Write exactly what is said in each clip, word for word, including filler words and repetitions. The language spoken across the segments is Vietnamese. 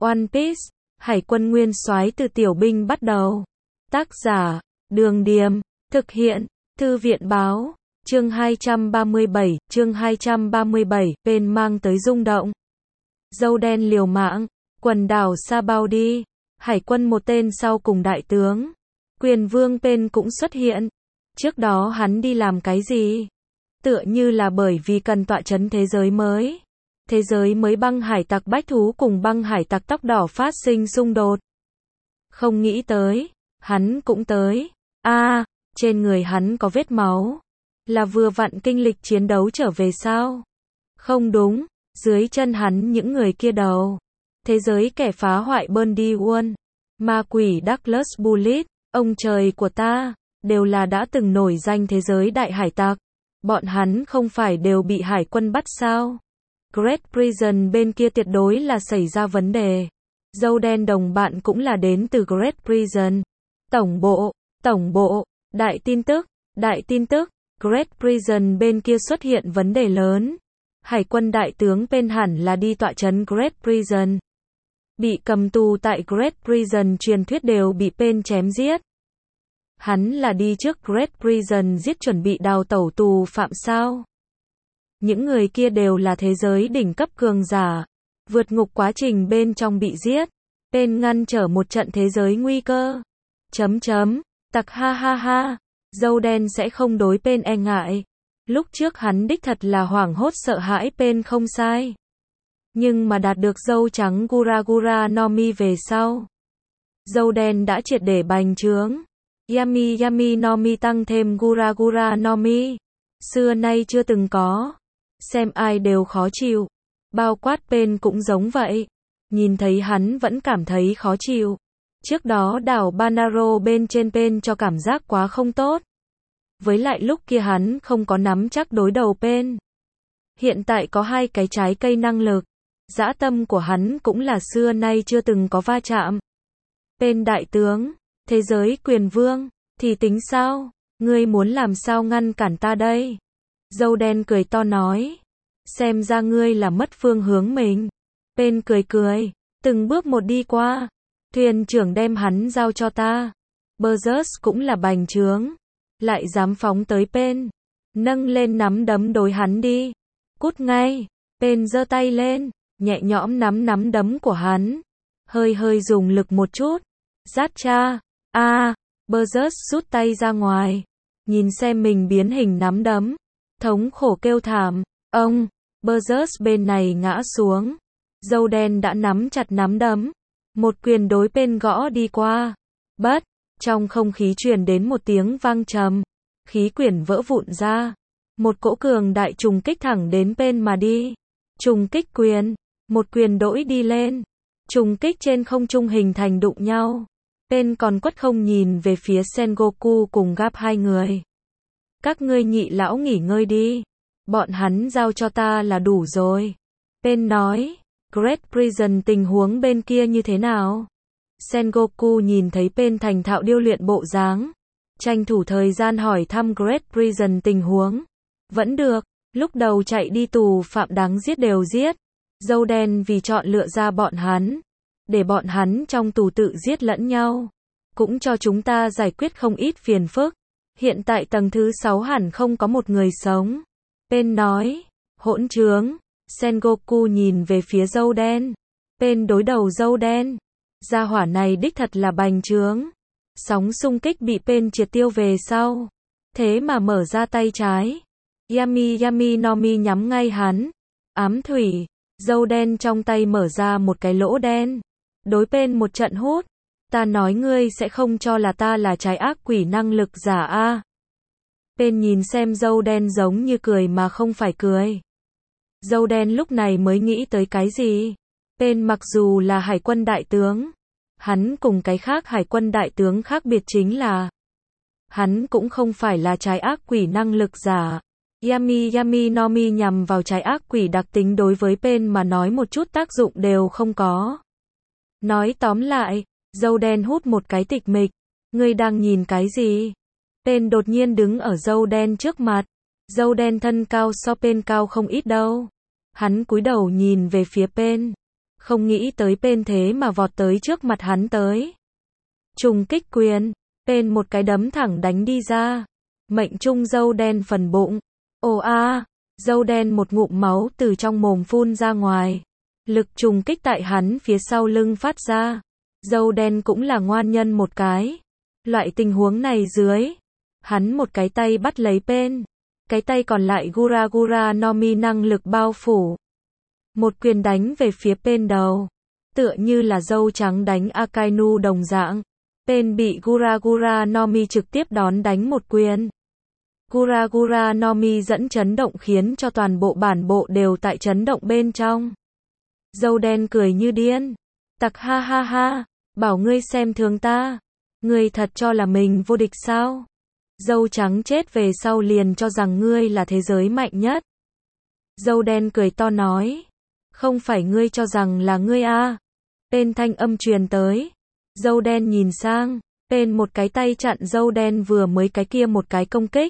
One Piece, Hải quân nguyên soái từ tiểu binh bắt đầu. Tác giả, Đường Điềm, thực hiện, Thư viện báo, chương hai trăm ba mươi bảy, chương hai trăm ba mươi bảy, Pain mang tới rung động. Dâu đen liều mạng, quần đảo Sabaody, hải quân một tên sau cùng đại tướng. Quyền vương Pain cũng xuất hiện. Trước đó hắn đi làm cái gì? Tựa như là bởi vì cần tọa trấn thế giới mới. Thế giới mới băng hải tặc bách thú cùng băng hải tặc tóc đỏ phát sinh xung đột. Không nghĩ tới, hắn cũng tới. A, à, trên người hắn có vết máu. Là vừa vặn kinh lịch chiến đấu trở về sao? Không đúng, dưới chân hắn những người kia đầu. Thế giới kẻ phá hoại Bundy One, ma quỷ Douglas Bullet, ông trời của ta, đều là đã từng nổi danh thế giới đại hải tặc. Bọn hắn không phải đều bị hải quân bắt sao? Great Prison bên kia tuyệt đối là xảy ra vấn đề. Dâu đen đồng bạn cũng là đến từ Great Prison. Tổng bộ, tổng bộ, đại tin tức, đại tin tức, Great Prison bên kia xuất hiện vấn đề lớn. Hải quân đại tướng Pain hẳn là đi tọa trấn Great Prison. Bị cầm tù tại Great Prison truyền thuyết đều bị Pain chém giết. Hắn là đi trước Great Prison giết chuẩn bị đào tẩu tù phạm sao? Những người kia đều là thế giới đỉnh cấp cường giả. Vượt ngục quá trình bên trong bị giết. Pain ngăn trở một trận thế giới nguy cơ. Chấm chấm, tặc ha ha ha. Dâu đen sẽ không đối Pain e ngại. Lúc trước hắn đích thật là hoảng hốt sợ hãi Pain không sai. Nhưng mà đạt được dâu trắng Gura Gura no Mi về sau. Dâu đen đã triệt để bành trướng. Yami Yami no Mi tăng thêm Gura Gura no Mi. Xưa nay chưa từng có. Xem ai đều khó chịu. Bao quát Pain cũng giống vậy. Nhìn thấy hắn vẫn cảm thấy khó chịu. Trước đó đảo Banaro bên trên Pain cho cảm giác quá không tốt. Với lại lúc kia hắn không có nắm chắc đối đầu Pain. Hiện tại có hai cái trái cây năng lực. Dã tâm của hắn cũng là xưa nay chưa từng có va chạm. Pain đại tướng, thế giới quyền vương, thì tính sao? Ngươi muốn làm sao ngăn cản ta đây? Dâu đen cười to nói. Xem ra ngươi là mất phương hướng mình. Pain cười cười, từng bước một đi qua. Thuyền trưởng đem hắn giao cho ta. Burgess cũng là bành trướng. Lại dám phóng tới Pain. Nâng lên nắm đấm đối hắn đi. Cút ngay. Pain giơ tay lên, nhẹ nhõm nắm nắm đấm của hắn. Hơi hơi dùng lực một chút. Rát cha. A, à, Burgess rút tay ra ngoài. Nhìn xem mình biến hình nắm đấm. Thống khổ kêu thảm. Ông, Burgess bên này ngã xuống. Dâu đen đã nắm chặt nắm đấm. Một quyền đối Pain gõ đi qua. Bất, trong không khí truyền đến một tiếng vang trầm. Khí quyển vỡ vụn ra. Một cỗ cường đại trùng kích thẳng đến Pain mà đi. Trùng kích quyền. Một quyền đỗi đi lên. Trùng kích trên không trung hình thành đụng nhau. Pain còn quất không nhìn về phía Sengoku cùng Garp hai người. Các ngươi nhị lão nghỉ ngơi đi. Bọn hắn giao cho ta là đủ rồi. Pain nói. Great Prison tình huống bên kia như thế nào? Sengoku nhìn thấy Pain thành thạo điêu luyện bộ dáng. Tranh thủ thời gian hỏi thăm Great Prison tình huống. Vẫn được, lúc đầu chạy đi tù phạm đáng giết đều giết. Dâu đen vì chọn lựa ra bọn hắn. Để bọn hắn trong tù tự giết lẫn nhau. Cũng cho chúng ta giải quyết không ít phiền phức. Hiện tại tầng thứ sáu hẳn không có một người sống. Pain nói. Hỗn trướng. Sengoku nhìn về phía dâu đen. Pain đối đầu dâu đen. Gia hỏa này đích thật là bành trướng. Sóng xung kích bị Pain triệt tiêu về sau. Thế mà mở ra tay trái. Yami Yami no Mi nhắm ngay hắn. Ám thủy. Dâu đen trong tay mở ra một cái lỗ đen. Đối Pain một trận hút. Ta nói ngươi sẽ không cho là ta là trái ác quỷ năng lực giả a. À. Pain nhìn xem dâu đen giống như cười mà không phải cười. Dâu đen lúc này mới nghĩ tới cái gì? Pain mặc dù là hải quân đại tướng. Hắn cùng cái khác hải quân đại tướng khác biệt chính là. Hắn cũng không phải là trái ác quỷ năng lực giả. Yami Yami no Mi nhằm vào trái ác quỷ đặc tính đối với Pain mà nói một chút tác dụng đều không có. Nói tóm lại, dâu đen hút một cái tịch mịch. Ngươi đang nhìn cái gì? Pain đột nhiên đứng ở dâu đen trước mặt. Dâu đen thân cao so Pain cao không ít đâu. Hắn cúi đầu nhìn về phía Pain. Không nghĩ tới Pen thế mà vọt tới trước mặt hắn tới. Trùng kích quyền, Pen một cái đấm thẳng đánh đi ra. Mệnh trung dâu đen phần bụng. Ồ a, dâu đen một ngụm máu từ trong mồm phun ra ngoài. Lực trùng kích tại hắn phía sau lưng phát ra. Dâu đen cũng là ngoan nhân một cái. Loại tình huống này dưới, hắn một cái tay bắt lấy Pen, cái tay còn lại Gura Gura no Mi năng lực bao phủ. Một quyền đánh về phía Pen đầu, tựa như là dâu trắng đánh Akainu đồng dạng. Pen bị Gura Gura no Mi trực tiếp đón đánh một quyền. Gura Gura no Mi dẫn chấn động khiến cho toàn bộ bản bộ đều tại chấn động bên trong. Dâu đen cười như điên. Tặc ha ha ha, bảo ngươi xem thường ta. Ngươi thật cho là mình vô địch sao? Dâu trắng chết về sau liền cho rằng ngươi là thế giới mạnh nhất. Dâu đen cười to nói. Không phải ngươi cho rằng là ngươi a. Pen thanh âm truyền tới. Dâu đen nhìn sang. Pen một cái tay chặn dâu đen vừa mới cái kia một cái công kích.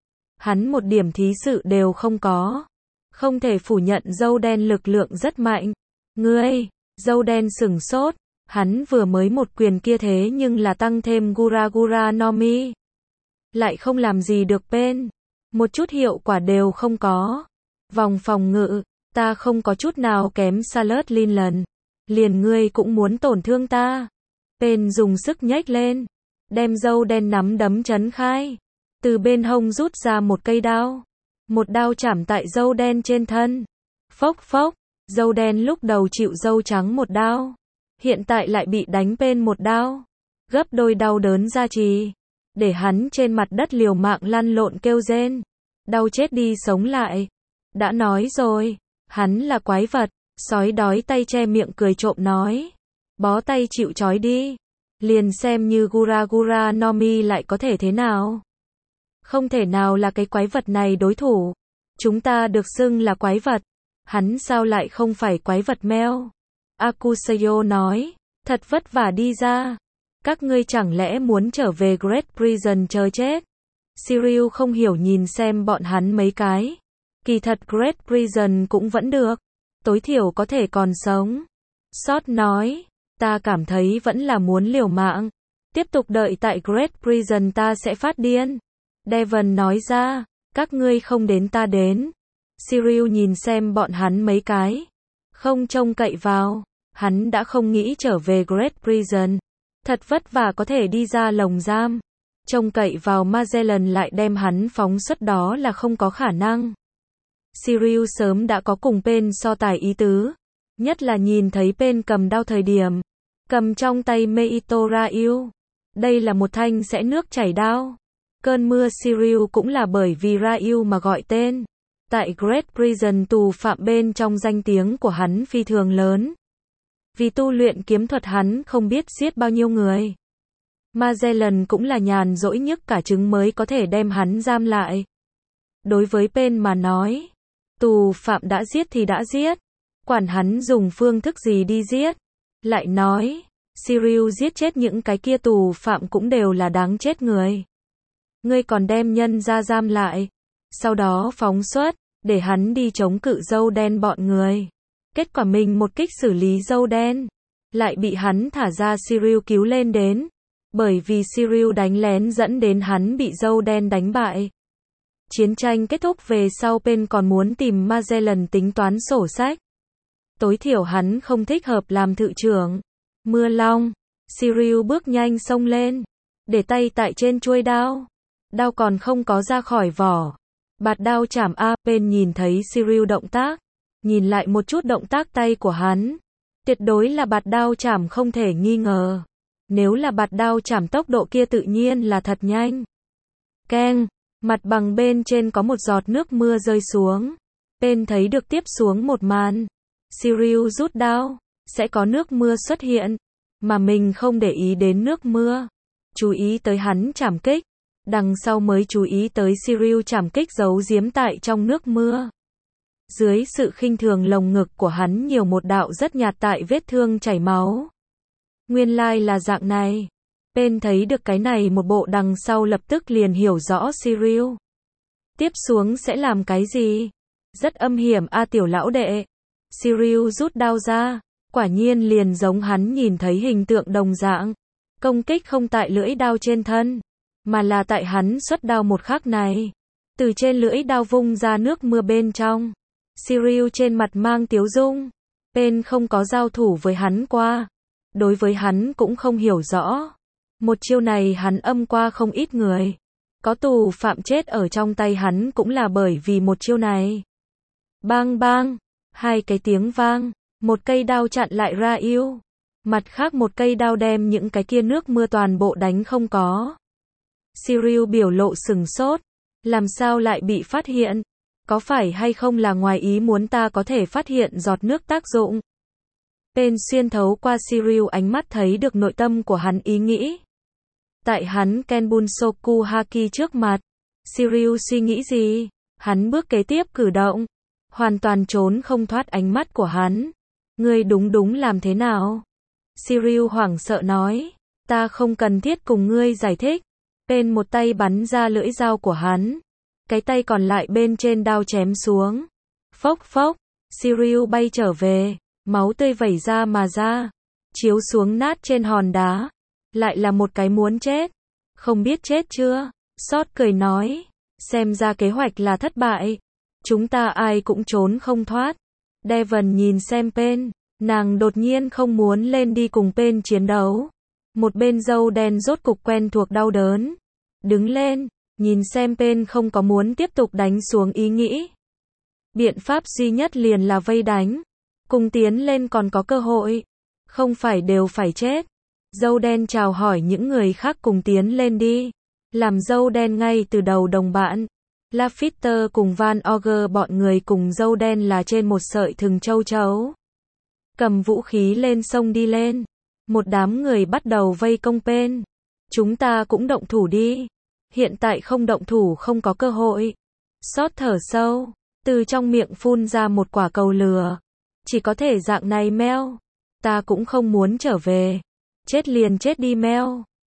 Hắn một điểm thí sự đều không có. Không thể phủ nhận dâu đen lực lượng rất mạnh. Ngươi, dâu đen sửng sốt. Hắn vừa mới một quyền kia thế nhưng là tăng thêm Gura Gura no Mi. Lại không làm gì được Pen. Một chút hiệu quả đều không có. Vòng phòng ngự, ta không có chút nào kém Salad Lin lần. Liền ngươi cũng muốn tổn thương ta. Pen dùng sức nhếch lên. Đem dâu đen nắm đấm chấn khai. Từ bên hông rút ra một cây đao. Một đao chảm tại dâu đen trên thân. Phốc phốc, dâu đen lúc đầu chịu dâu trắng một đao. Hiện tại lại bị đánh Pen một đao. Gấp đôi đau đớn ra trì. Để hắn trên mặt đất liều mạng lăn lộn kêu rên. Đau chết đi sống lại. Đã nói rồi, hắn là quái vật. Sói đói tay che miệng cười trộm nói. Bó tay chịu trói đi. Liền xem như Gura Gura no Mi lại có thể thế nào. Không thể nào là cái quái vật này đối thủ. Chúng ta được xưng là quái vật. Hắn sao lại không phải quái vật meo? Akusayo nói. Thật vất vả đi ra. Các ngươi chẳng lẽ muốn trở về Great Prison chờ chết? Shiryu không hiểu nhìn xem bọn hắn mấy cái. Kỳ thật Great Prison cũng vẫn được. Tối thiểu có thể còn sống. Sot nói. Ta cảm thấy vẫn là muốn liều mạng. Tiếp tục đợi tại Great Prison ta sẽ phát điên. Devon nói ra. Các ngươi không đến ta đến. Shiryu nhìn xem bọn hắn mấy cái. Không trông cậy vào. Hắn đã không nghĩ trở về Great Prison. Thật vất vả có thể đi ra lồng giam. Trông cậy vào Magellan lại đem hắn phóng xuất đó là không có khả năng. Shiryu sớm đã có cùng Pen so tài ý tứ. Nhất là nhìn thấy Pen cầm đao thời điểm. Cầm trong tay Meito Ryu. Đây là một thanh sẽ nước chảy đao. Cơn mưa Shiryu cũng là bởi vì Ryu mà gọi tên. Tại Great Prison tù phạm bên trong danh tiếng của hắn phi thường lớn. Vì tu luyện kiếm thuật hắn không biết giết bao nhiêu người. Magellan cũng là nhàn rỗi nhức cả trứng mới có thể đem hắn giam lại. Đối với Pen mà nói, tù phạm đã giết thì đã giết. Quản hắn dùng phương thức gì đi giết. Lại nói, Shiryu giết chết những cái kia tù phạm cũng đều là đáng chết người. Ngươi còn đem nhân ra giam lại. Sau đó phóng xuất, để hắn đi chống cự dâu đen bọn người. Kết quả mình một kích xử lý dâu đen. Lại bị hắn thả ra Shiryu cứu lên đến. Bởi vì Shiryu đánh lén dẫn đến hắn bị dâu đen đánh bại. Chiến tranh kết thúc về sau Pen còn muốn tìm Magellan tính toán sổ sách. Tối thiểu hắn không thích hợp làm thự trưởng. Mưa long. Shiryu bước nhanh xông lên. Để tay tại trên chuôi đao. Đao còn không có ra khỏi vỏ. Bạt đao chảm a. Pen nhìn thấy Shiryu động tác. Nhìn lại một chút động tác tay của hắn. Tuyệt đối là bạt đao chảm không thể nghi ngờ. Nếu là bạt đao chảm tốc độ kia tự nhiên là thật nhanh. Keng. Mặt bằng bên trên có một giọt nước mưa rơi xuống. Pen thấy được tiếp xuống một màn. Shiryu rút đao. Sẽ có nước mưa xuất hiện. Mà mình không để ý đến nước mưa. Chú ý tới hắn chảm kích. Đằng sau mới chú ý tới Shiryu chảm kích giấu giếm tại trong nước mưa. Dưới sự khinh thường lồng ngực của hắn nhiều một đạo rất nhạt tại vết thương chảy máu. Nguyên lai là dạng này. Pen thấy được cái này một bộ đằng sau lập tức liền hiểu rõ Shiryu. Tiếp xuống sẽ làm cái gì? Rất âm hiểm a tiểu lão đệ. Shiryu rút đao ra. Quả nhiên liền giống hắn nhìn thấy hình tượng đồng dạng. Công kích không tại lưỡi đao trên thân, mà là tại hắn xuất đao một khắc này. Từ trên lưỡi đao vung ra nước mưa bên trong. Cyril trên mặt mang tiếu dung. Pain không có giao thủ với hắn qua. Đối với hắn cũng không hiểu rõ. Một chiêu này hắn âm qua không ít người. Có tù phạm chết ở trong tay hắn cũng là bởi vì một chiêu này. Bang bang. Hai cái tiếng vang. Một cây đao chặn lại ra yêu. Mặt khác một cây đao đem những cái kia nước mưa toàn bộ đánh không có. Cyril biểu lộ sừng sốt. Làm sao lại bị phát hiện? Có phải hay không là ngoài ý muốn ta có thể phát hiện giọt nước tác dụng? Pain xuyên thấu qua Cyril ánh mắt thấy được nội tâm của hắn ý nghĩ. Tại hắn Kenbunsoku Haki trước mặt, Cyril suy nghĩ gì? Hắn bước kế tiếp cử động, hoàn toàn trốn không thoát ánh mắt của hắn. Ngươi đúng đúng làm thế nào? Cyril hoảng sợ nói, ta không cần thiết cùng ngươi giải thích. Pain một tay bắn ra lưỡi dao của hắn, cái tay còn lại bên trên đao chém xuống. Phốc phốc, Cyril bay trở về, máu tươi vẩy ra mà ra, chiếu xuống nát trên hòn đá. Lại là một cái muốn chết. Không biết chết chưa? Sót cười nói, xem ra kế hoạch là thất bại. Chúng ta ai cũng trốn không thoát. Devon nhìn xem Pain, nàng đột nhiên không muốn lên đi cùng Pain chiến đấu. Một bên dâu đen rốt cục quen thuộc đau đớn. Đứng lên, nhìn xem Pain không có muốn tiếp tục đánh xuống ý nghĩ. Biện pháp duy nhất liền là vây đánh. Cùng tiến lên còn có cơ hội. Không phải đều phải chết. Dâu đen chào hỏi những người khác cùng tiến lên đi. Làm dâu đen ngay từ đầu đồng bạn. Lafitte cùng Van Auger bọn người cùng dâu đen là trên một sợi thừng châu chấu. Cầm vũ khí lên sông đi lên. Một đám người bắt đầu vây công Pain. Chúng ta cũng động thủ đi. Hiện tại không động thủ không có cơ hội. Sót thở sâu. Từ trong miệng phun ra một quả cầu lửa. Chỉ có thể dạng này Mel. Ta cũng không muốn trở về. Chết liền chết đi Mel.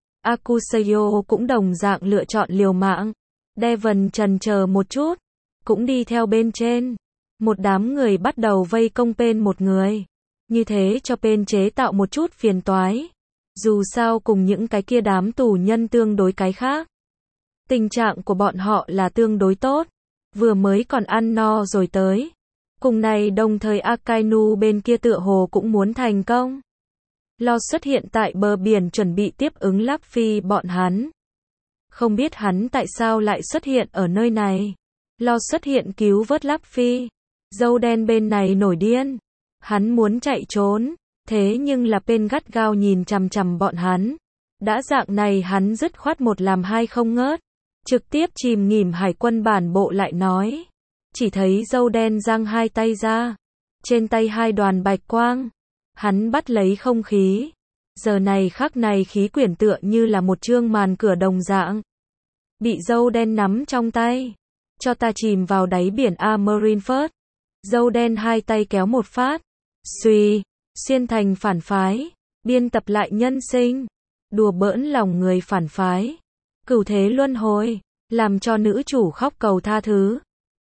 Akusayo cũng đồng dạng lựa chọn liều mạng. Devon chần chờ một chút. Cũng đi theo bên trên. Một đám người bắt đầu vây công Pain một người. Như thế cho Pain chế tạo một chút phiền toái. Dù sao cùng những cái kia đám tù nhân tương đối cái khác. Tình trạng của bọn họ là tương đối tốt. Vừa mới còn ăn no rồi tới. Cùng này đồng thời Akainu bên kia tựa hồ cũng muốn thành công. Lo xuất hiện tại bờ biển chuẩn bị tiếp ứng Luffy bọn hắn. Không biết hắn tại sao lại xuất hiện ở nơi này. Lo xuất hiện cứu vớt Luffy. Dâu đen bên này nổi điên. Hắn muốn chạy trốn. Thế nhưng là Pain gắt gao nhìn chằm chằm bọn hắn. Đã dạng này hắn dứt khoát một làm hai không ngớt. Trực tiếp chìm nghỉm hải quân bản bộ lại nói. Chỉ thấy dâu đen giang hai tay ra. Trên tay hai đoàn bạch quang. Hắn bắt lấy không khí. Giờ này khắc này khí quyển tựa như là một chương màn cửa đồng dạng. Bị dâu đen nắm trong tay. Cho ta chìm vào đáy biển A Marineford. Dâu đen hai tay kéo một phát. Xuy, xuyên thành phản phái. Biên tập lại nhân sinh. Đùa bỡn lòng người phản phái. Cửu thế luân hồi. Làm cho nữ chủ khóc cầu tha thứ.